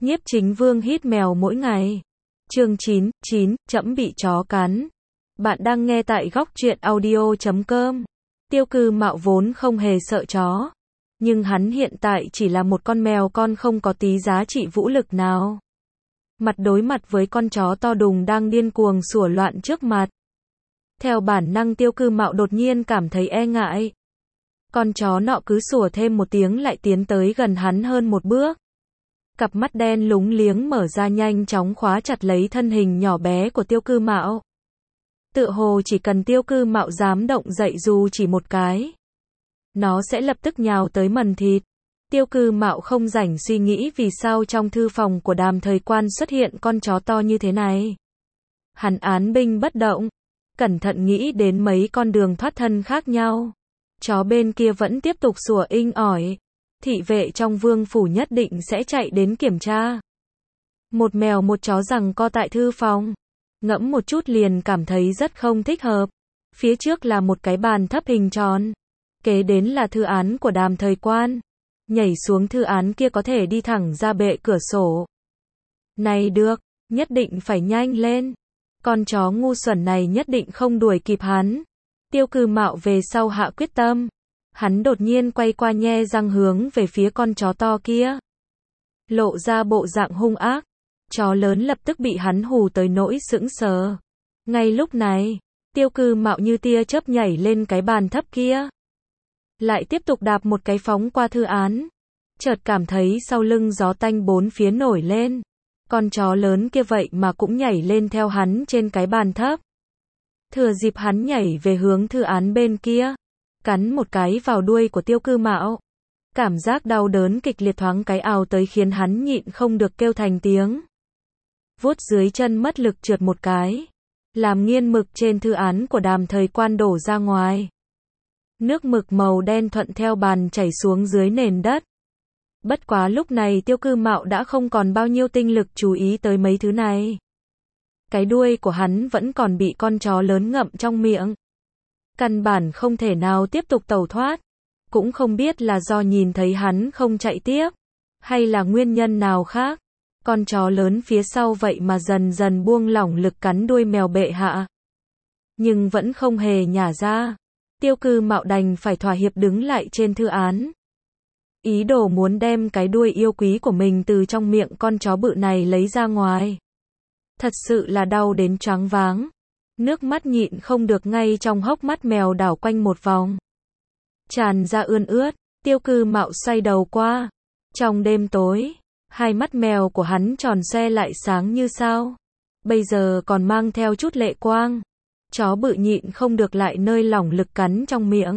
Nhiếp Chính Vương hít mèo mỗi ngày. Chương 9, trẫm bị chó cắn. Bạn đang nghe tại góc truyện audio.com. Tiêu Cư Mạo vốn không hề sợ chó, nhưng hắn hiện tại chỉ là một con mèo con không có tí giá trị vũ lực nào. Đối mặt với con chó to đùng đang điên cuồng sủa loạn trước mặt. Theo bản năng Tiêu Cư Mạo đột nhiên cảm thấy e ngại. Con chó nọ cứ sủa thêm một tiếng lại tiến tới gần hắn hơn một bước. Cặp mắt đen lúng liếng mở ra nhanh chóng khóa chặt lấy thân hình nhỏ bé của Tiêu Cư Mạo. Tựa hồ chỉ cần Tiêu Cư Mạo dám động dậy dù chỉ một cái, nó sẽ lập tức nhào tới mần thịt. Tiêu Cư Mạo không rảnh suy nghĩ vì sao trong thư phòng của Đàm Thời Quan xuất hiện con chó to như thế này. Hắn án binh bất động, cẩn thận nghĩ đến mấy con đường thoát thân khác nhau. Chó bên kia vẫn tiếp tục sủa inh ỏi. Thị vệ trong vương phủ nhất định sẽ chạy đến kiểm tra. Một mèo một chó giằng co tại thư phòng. Ngẫm một chút liền cảm thấy rất không thích hợp. Phía trước là một cái bàn thấp hình tròn. Kế đến là thư án của Đàm Thời Quan. Nhảy xuống thư án kia có thể đi thẳng ra bệ cửa sổ. Này được, nhất định phải nhanh lên. Con chó ngu xuẩn này nhất định không đuổi kịp hắn. Tiêu Cư Mạo về sau hạ quyết tâm. Hắn đột nhiên quay qua nhe răng hướng về phía con chó to kia. Lộ ra bộ dạng hung ác. Chó lớn lập tức bị hắn hù tới nỗi sững sờ. Ngay lúc này, Tiêu Cư Mạo như tia chớp nhảy lên cái bàn thấp kia. Lại tiếp tục đạp một cái phóng qua thư án. Chợt cảm thấy sau lưng gió tanh bốn phía nổi lên. Con chó lớn kia vậy mà cũng nhảy lên theo hắn trên cái bàn thấp. Thừa dịp hắn nhảy về hướng thư án bên kia, cắn một cái vào đuôi của Tiêu Cư Mạo. Cảm giác đau đớn kịch liệt thoáng cái ào tới khiến hắn nhịn không được kêu thành tiếng. Vuốt dưới chân mất lực trượt một cái, làm nghiên mực trên thư án của Đàm Thời Quan đổ ra ngoài. Nước mực màu đen thuận theo bàn chảy xuống dưới nền đất. Bất quá lúc này Tiêu Cư Mạo đã không còn bao nhiêu tinh lực chú ý tới mấy thứ này. Cái đuôi của hắn vẫn còn bị con chó lớn ngậm trong miệng. Căn bản không thể nào tiếp tục tẩu thoát. Cũng không biết là do nhìn thấy hắn không chạy tiếp, hay là nguyên nhân nào khác. Con chó lớn phía sau vậy mà dần dần buông lỏng lực cắn đuôi mèo bệ hạ. Nhưng vẫn không hề nhả ra. Tiêu Cư Mạo đành phải thỏa hiệp đứng lại trên thư án. Ý đồ muốn đem cái đuôi yêu quý của mình từ trong miệng con chó bự này lấy ra ngoài. Thật sự là đau đến choáng váng. Nước mắt nhịn không được ngay trong hốc mắt mèo đảo quanh một vòng. Tràn ra ươn ướt, Tiêu Cư Mạo xoay đầu qua. Trong đêm tối, hai mắt mèo của hắn tròn xoe lại sáng như sao. Bây giờ còn mang theo chút lệ quang. Chó bự nhịn không được lại nơi lỏng lực cắn trong miệng.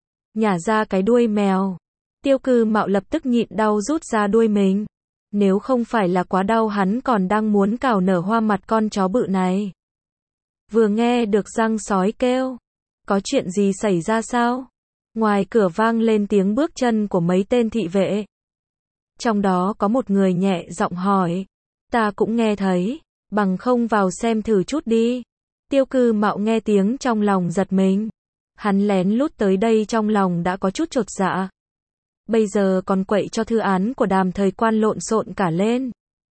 Nhả ra cái đuôi mèo. Tiêu Cư Mạo lập tức nhịn đau rút ra đuôi mình. Nếu không phải là quá đau hắn còn đang muốn cào nở hoa mặt con chó bự này. Vừa nghe được răng sói kêu. Có chuyện gì xảy ra sao? Ngoài cửa vang lên tiếng bước chân của mấy tên thị vệ. Trong đó có một người nhẹ giọng hỏi. Ta cũng nghe thấy, bằng không vào xem thử chút đi. Tiêu Cư Mạo nghe tiếng trong lòng giật mình. Hắn lén lút tới đây trong lòng đã có chút chột dạ. Bây giờ còn quậy cho thư án của Đàm Thời Quan lộn xộn cả lên.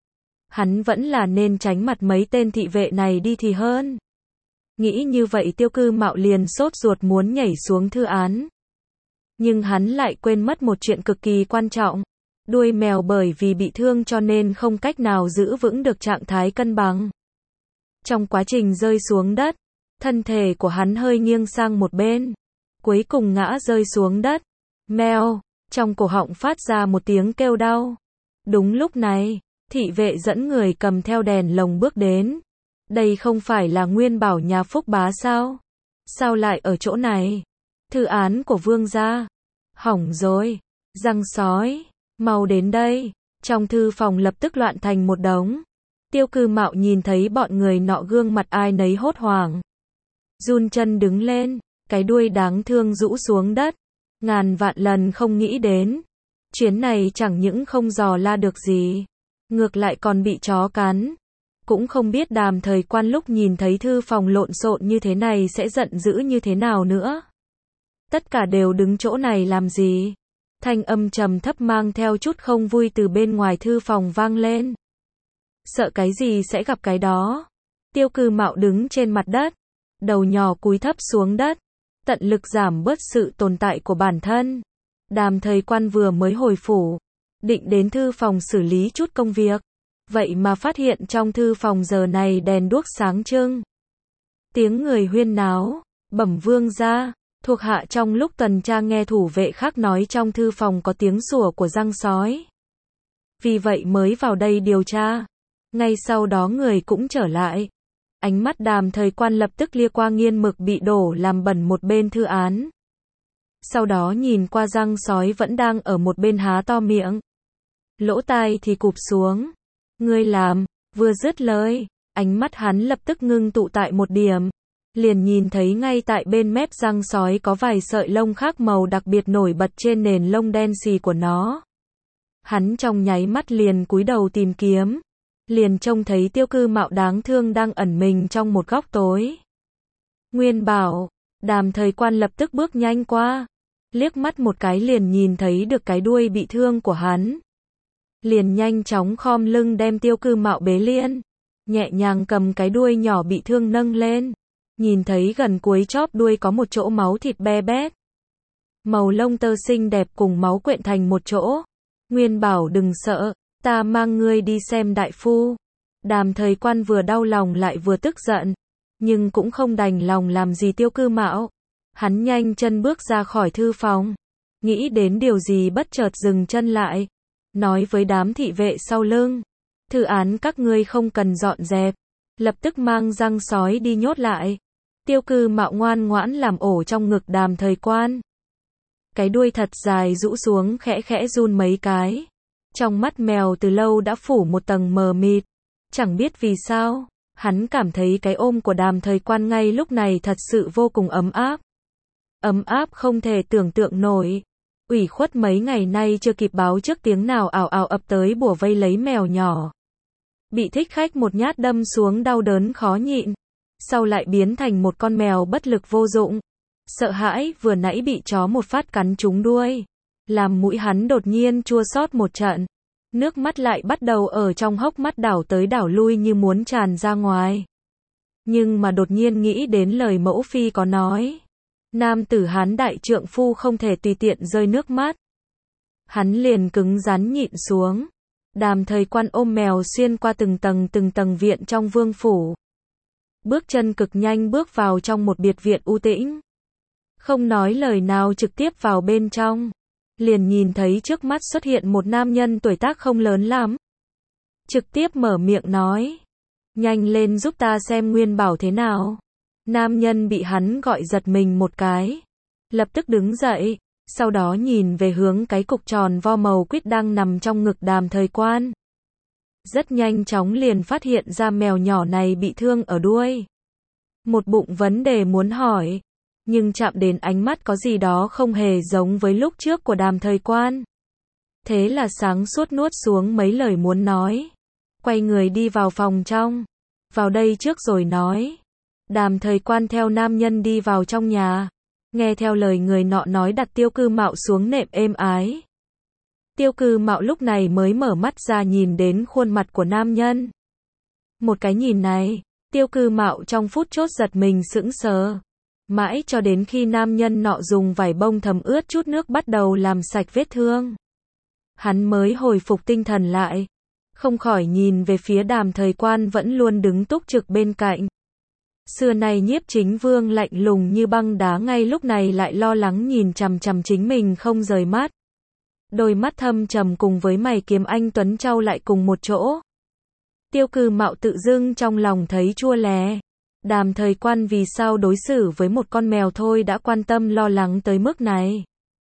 Hắn vẫn là nên tránh mặt mấy tên thị vệ này đi thì hơn. Nghĩ như vậy Tiêu Cư Mạo liền sốt ruột muốn nhảy xuống thư án. Nhưng hắn lại quên mất một chuyện cực kỳ quan trọng. Đuôi mèo bởi vì bị thương cho nên không cách nào giữ vững được trạng thái cân bằng. Trong quá trình rơi xuống đất, thân thể của hắn hơi nghiêng sang một bên. Cuối cùng ngã rơi xuống đất. Mèo, trong cổ họng phát ra một tiếng kêu đau. Đúng lúc này, thị vệ dẫn người cầm theo đèn lồng bước đến. Đây không phải là Nguyên Bảo nhà Phúc Bá sao? Sao lại ở chỗ này? Thư án của vương gia. Hỏng rồi. Răng sói. Mau đến đây. Trong thư phòng lập tức loạn thành một đống. Tiêu Cư Mạo nhìn thấy bọn người nọ gương mặt ai nấy hốt hoảng. Run chân đứng lên. Cái đuôi đáng thương rũ xuống đất. Ngàn vạn lần không nghĩ đến. Chuyến này chẳng những không dò la được gì. Ngược lại còn bị chó cắn. Cũng không biết Đàm Thời Quan lúc nhìn thấy thư phòng lộn xộn như thế này sẽ giận dữ như thế nào nữa. Tất cả đều đứng chỗ này làm gì? Thanh âm trầm thấp mang theo chút không vui từ bên ngoài thư phòng vang lên. Sợ cái gì sẽ gặp cái đó. Tiêu Cư Mạo đứng trên mặt đất, đầu nhỏ cúi thấp xuống đất, tận lực giảm bớt sự tồn tại của bản thân. Đàm Thời Quan vừa mới hồi phủ, định đến thư phòng xử lý chút công việc, vậy mà phát hiện trong thư phòng giờ này đèn đuốc sáng trưng. Tiếng người huyên náo, bẩm vương gia, thuộc hạ trong lúc tuần tra nghe thủ vệ khác nói trong thư phòng có tiếng sủa của giăng sói. Vì vậy mới vào đây điều tra. Ngay sau đó người cũng trở lại. Ánh mắt Đàm Thời Quan lập tức lia qua nghiên mực bị đổ làm bẩn một bên thư án. Sau đó nhìn qua giăng sói vẫn đang ở một bên há to miệng. Lỗ tai thì cụp xuống. Ngươi làm, vừa dứt lời, ánh mắt hắn lập tức ngưng tụ tại một điểm. Liền nhìn thấy ngay tại bên mép giăng sói có vài sợi lông khác màu đặc biệt nổi bật trên nền lông đen xì của nó. Hắn trong nháy mắt liền cúi đầu tìm kiếm. Liền trông thấy Tiêu Cư Mạo đáng thương đang ẩn mình trong một góc tối. Nguyên Bảo, Đàm Thời Quan lập tức bước nhanh qua. Liếc mắt một cái liền nhìn thấy được cái đuôi bị thương của hắn. Liền nhanh chóng khom lưng đem Tiêu Cư Mạo bế lên. Nhẹ nhàng cầm cái đuôi nhỏ bị thương nâng lên. Nhìn thấy gần cuối chóp đuôi có một chỗ máu thịt be bét. Màu lông tơ xinh đẹp cùng máu quyện thành một chỗ. Nguyên Bảo đừng sợ, ta mang ngươi đi xem đại phu. Đàm Thời Quan vừa đau lòng lại vừa tức giận. Nhưng cũng không đành lòng làm gì Tiêu Cư Mạo. Hắn nhanh chân bước ra khỏi thư phòng. Nghĩ đến điều gì bất chợt dừng chân lại. Nói với đám thị vệ sau lưng. Thư án các ngươi không cần dọn dẹp. Lập tức mang giăng sói đi nhốt lại. Tiêu Cư Mạo ngoan ngoãn làm ổ trong ngực Đàm Thời Quan. Cái đuôi thật dài rũ xuống khẽ khẽ run mấy cái. Trong mắt mèo từ lâu đã phủ một tầng mờ mịt. Chẳng biết vì sao, hắn cảm thấy cái ôm của Đàm Thời Quan ngay lúc này thật sự vô cùng ấm áp. Ấm áp không thể tưởng tượng nổi. Ủy khuất mấy ngày nay chưa kịp báo trước tiếng nào ào ào ập tới bủa vây lấy mèo nhỏ. Bị thích khách một nhát đâm xuống đau đớn khó nhịn. Sau lại biến thành một con mèo bất lực vô dụng. Sợ hãi vừa nãy bị chó một phát cắn trúng đuôi. Làm mũi hắn đột nhiên chua xót một trận. Nước mắt lại bắt đầu ở trong hốc mắt đảo tới đảo lui như muốn tràn ra ngoài. Nhưng mà đột nhiên nghĩ đến lời mẫu phi có nói. Nam tử Hán đại trượng phu không thể tùy tiện rơi nước mắt. Hắn liền cứng rắn nhịn xuống. Đàm Thời Quan ôm mèo xuyên qua từng tầng viện trong vương phủ. Bước chân cực nhanh bước vào trong một biệt viện u tĩnh. Không nói lời nào trực tiếp vào bên trong. Liền nhìn thấy trước mắt xuất hiện một nam nhân tuổi tác không lớn lắm. Trực tiếp mở miệng nói. Nhanh lên giúp ta xem Nguyên Bảo thế nào. Nam nhân bị hắn gọi giật mình một cái. Lập tức đứng dậy. Sau đó nhìn về hướng cái cục tròn vo màu quýt đang nằm trong ngực Đàm Thời Quan. Rất nhanh chóng liền phát hiện ra mèo nhỏ này bị thương ở đuôi. Một bụng vấn đề muốn hỏi. Nhưng chạm đến ánh mắt có gì đó không hề giống với lúc trước của Đàm Thời Quan. Thế là sáng suốt nuốt xuống mấy lời muốn nói. Quay người đi vào phòng trong. Vào đây trước rồi nói. Đàm Thời Quan theo nam nhân đi vào trong nhà. Nghe theo lời người nọ nói đặt Tiêu Cư Mạo xuống nệm êm ái. Tiêu Cư Mạo lúc này mới mở mắt ra nhìn đến khuôn mặt của nam nhân. Một cái nhìn này, Tiêu Cư Mạo trong phút chốc giật mình sững sờ. Mãi cho đến khi nam nhân nọ dùng vải bông thấm ướt chút nước bắt đầu làm sạch vết thương. Hắn mới hồi phục tinh thần lại. Không khỏi nhìn về phía Đàm Thời Quan vẫn luôn đứng túc trực bên cạnh. Xưa nay Nhiếp Chính Vương lạnh lùng như băng đá ngay lúc này lại lo lắng nhìn chằm chằm chính mình không rời mắt. Đôi mắt thâm trầm cùng với mày kiếm anh tuấn trao lại cùng một chỗ. Tiêu Cư Mạo tự dưng trong lòng thấy chua lè. Đàm Thời Quan vì sao đối xử với một con mèo thôi đã quan tâm lo lắng tới mức này.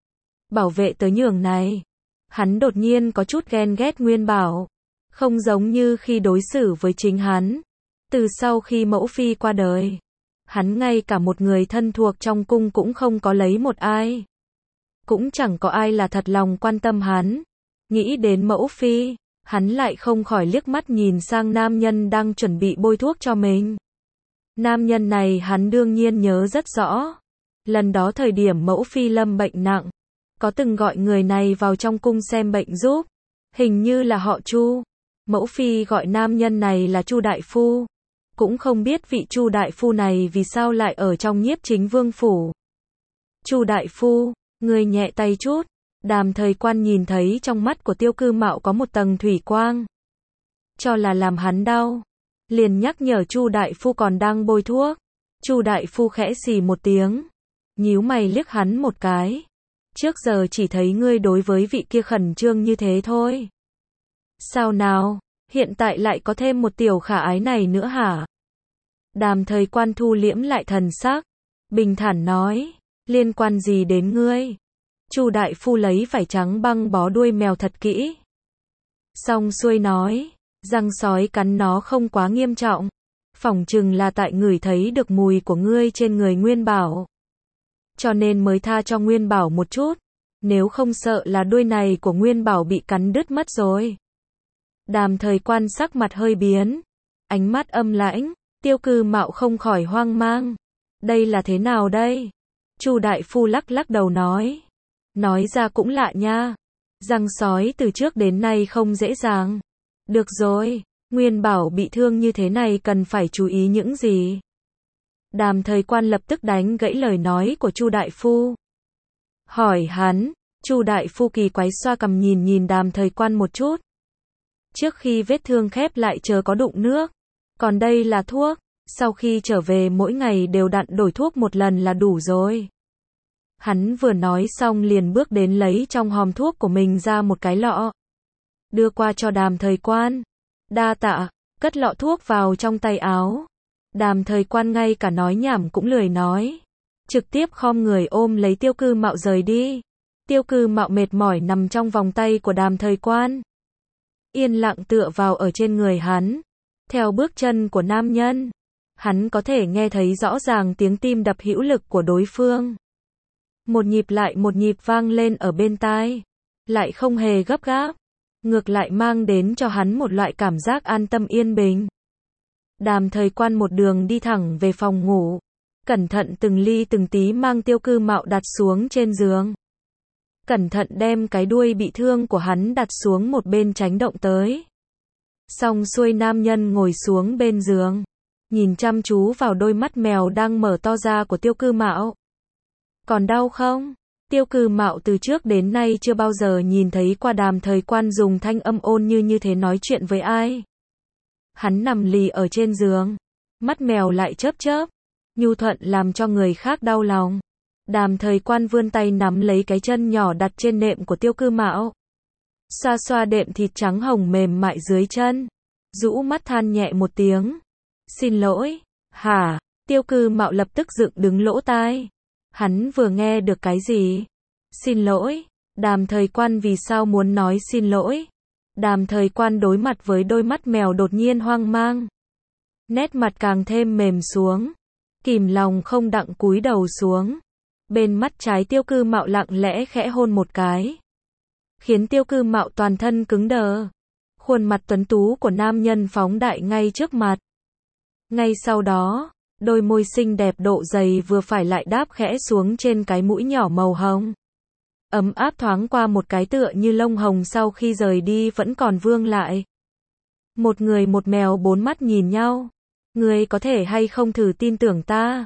Bảo vệ tới nhường này. Hắn đột nhiên có chút ghen ghét Nguyên Bảo. Không giống như khi đối xử với chính hắn. Từ sau khi mẫu phi qua đời. Hắn ngay cả một người thân thuộc trong cung cũng không có lấy một ai. Cũng chẳng có ai là thật lòng quan tâm hắn. Nghĩ đến mẫu phi, hắn lại không khỏi liếc mắt nhìn sang nam nhân đang chuẩn bị bôi thuốc cho mình. Nam nhân này hắn đương nhiên nhớ rất rõ. Lần đó thời điểm mẫu phi lâm bệnh nặng. có từng gọi người này vào trong cung xem bệnh giúp. Hình như là họ Chu. Mẫu phi gọi nam nhân này là Chu đại phu. Cũng không biết vị Chu đại phu này vì sao lại ở trong Nhiếp Chính Vương phủ. Chu đại phu, người nhẹ tay chút. Đàm Thời Quan nhìn thấy trong mắt của Tiêu Cư Mạo có một tầng thủy quang. Cho là làm hắn đau. Liền nhắc nhở Chu đại phu còn đang bôi thuốc. Chu đại phu khẽ xì một tiếng. Nhíu mày liếc hắn một cái. Trước giờ chỉ thấy ngươi đối với vị kia khẩn trương như thế thôi. Sao nào, hiện tại lại có thêm một tiểu khả ái này nữa hả? Đàm Thời Quan thu liễm lại thần sắc. Bình thản nói, liên quan gì đến ngươi? Chu đại phu lấy vải trắng băng bó đuôi mèo thật kỹ. Xong xuôi nói, răng sói cắn nó không quá nghiêm trọng. Phỏng chừng là tại ngửi thấy được mùi của ngươi trên người Nguyên Bảo. Cho nên mới tha cho Nguyên Bảo một chút. Nếu không sợ là đuôi này của Nguyên Bảo bị cắn đứt mất rồi. Đàm Thời Quan sắc mặt hơi biến. Ánh mắt âm lãnh. Tiêu Cư Mạo không khỏi hoang mang. Đây là thế nào đây? Chu đại phu lắc lắc đầu nói. Nói ra cũng lạ nha. Răng sói từ trước đến nay không dễ dàng. Được rồi, Nguyên Bảo bị thương như thế này cần phải chú ý những gì? Đàm Thời Quan lập tức đánh gãy lời nói của Chu đại phu. Hỏi hắn, Chu đại phu kỳ quái xoa cằm nhìn Đàm Thời Quan một chút. Trước khi vết thương khép lại chờ có đụng nước. Còn đây là thuốc, sau khi trở về mỗi ngày đều đặn đổi thuốc một lần là đủ rồi. Hắn vừa nói xong liền bước đến lấy trong hòm thuốc của mình ra một cái lọ. Đưa qua cho Đàm Thời Quan. Đa tạ, cất lọ thuốc vào trong tay áo. Đàm Thời Quan ngay cả nói nhảm cũng lười nói. Trực tiếp khom người ôm lấy Tiêu Cư Mạo rời đi. Tiêu Cư Mạo mệt mỏi nằm trong vòng tay của Đàm Thời Quan. Yên lặng tựa vào ở trên người hắn. Theo bước chân của nam nhân, hắn có thể nghe thấy rõ ràng tiếng tim đập hữu lực của đối phương. Một nhịp lại một nhịp vang lên ở bên tai. Lại không hề gấp gáp. Ngược lại mang đến cho hắn một loại cảm giác an tâm yên bình. Đàm Thời Quan một đường đi thẳng về phòng ngủ. Cẩn thận từng ly từng tí mang Tiêu Cư Mạo đặt xuống trên giường. Cẩn thận đem cái đuôi bị thương của hắn đặt xuống một bên tránh động tới. Xong xuôi nam nhân ngồi xuống bên giường. Nhìn chăm chú vào đôi mắt mèo đang mở to ra của Tiêu Cư Mạo. Còn đau không? Tiêu Cư Mạo từ trước đến nay chưa bao giờ nhìn thấy qua Đàm Thời Quan dùng thanh âm ôn như thế nói chuyện với ai. Hắn nằm lì ở trên giường. Mắt mèo lại chớp chớp. Nhu thuận làm cho người khác đau lòng. Đàm Thời Quan vươn tay nắm lấy cái chân nhỏ đặt trên nệm của Tiêu Cư Mạo. Xoa xoa đệm thịt trắng hồng mềm mại dưới chân. Rũ mắt than nhẹ một tiếng. Xin lỗi. Hả? Tiêu Cư Mạo lập tức dựng đứng lỗ tai. Hắn vừa nghe được cái gì? Xin lỗi. Đàm Thời Quan vì sao muốn nói xin lỗi? Đàm Thời Quan đối mặt với đôi mắt mèo đột nhiên hoang mang. Nét mặt càng thêm mềm xuống. Kìm lòng không đặng cúi đầu xuống. Bên mắt trái Tiêu Cư Mạo lặng lẽ khẽ hôn một cái. Khiến Tiêu Cư Mạo toàn thân cứng đờ. Khuôn mặt tuấn tú của nam nhân phóng đại ngay trước mặt. Ngay sau đó, đôi môi xinh đẹp độ dày vừa phải lại đáp khẽ xuống trên cái mũi nhỏ màu hồng. Ấm áp thoáng qua một cái tựa như lông hồng sau khi rời đi vẫn còn vương lại. Một người một mèo bốn mắt nhìn nhau. Ngươi có thể hay không thử tin tưởng ta?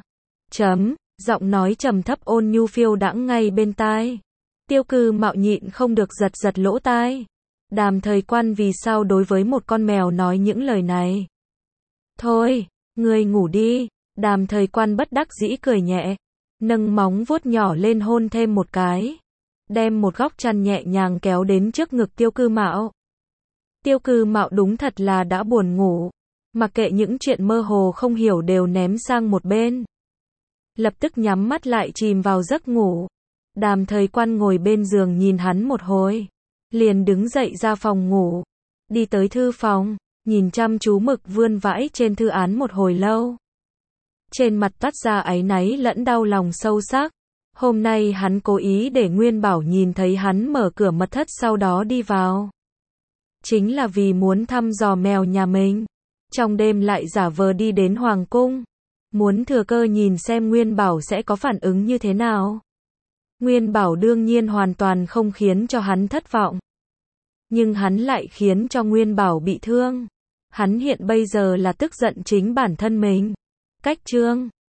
Giọng nói trầm thấp ôn nhu phiêu đãng ngay bên tai. Tiêu Cư Mạo nhịn không được giật lỗ tai. Đàm Thời Quan vì sao đối với một con mèo nói những lời này? Thôi, ngươi ngủ đi. Đàm Thời Quan bất đắc dĩ cười nhẹ. Nâng móng vuốt nhỏ lên hôn thêm một cái. Đem một góc chăn nhẹ nhàng kéo đến trước ngực Tiêu Cư Mạo. Tiêu Cư Mạo đúng thật là đã buồn ngủ. Mặc kệ những chuyện mơ hồ không hiểu đều ném sang một bên. Lập tức nhắm mắt lại chìm vào giấc ngủ. Đàm Thời Quan ngồi bên giường nhìn hắn một hồi. Liền đứng dậy ra phòng ngủ. Đi tới thư phòng. Nhìn chăm chú mực vươn vãi trên thư án một hồi lâu. Trên mặt toát ra áy náy lẫn đau lòng sâu sắc. Hôm nay hắn cố ý để Nguyên Bảo nhìn thấy hắn mở cửa mật thất sau đó đi vào. Chính là vì muốn thăm dò mèo nhà mình. Trong đêm lại giả vờ đi đến Hoàng cung. Muốn thừa cơ nhìn xem Nguyên Bảo sẽ có phản ứng như thế nào. Nguyên Bảo đương nhiên hoàn toàn không khiến cho hắn thất vọng. Nhưng hắn lại khiến cho Nguyên Bảo bị thương. Hắn hiện bây giờ là tức giận chính bản thân mình. Cách chương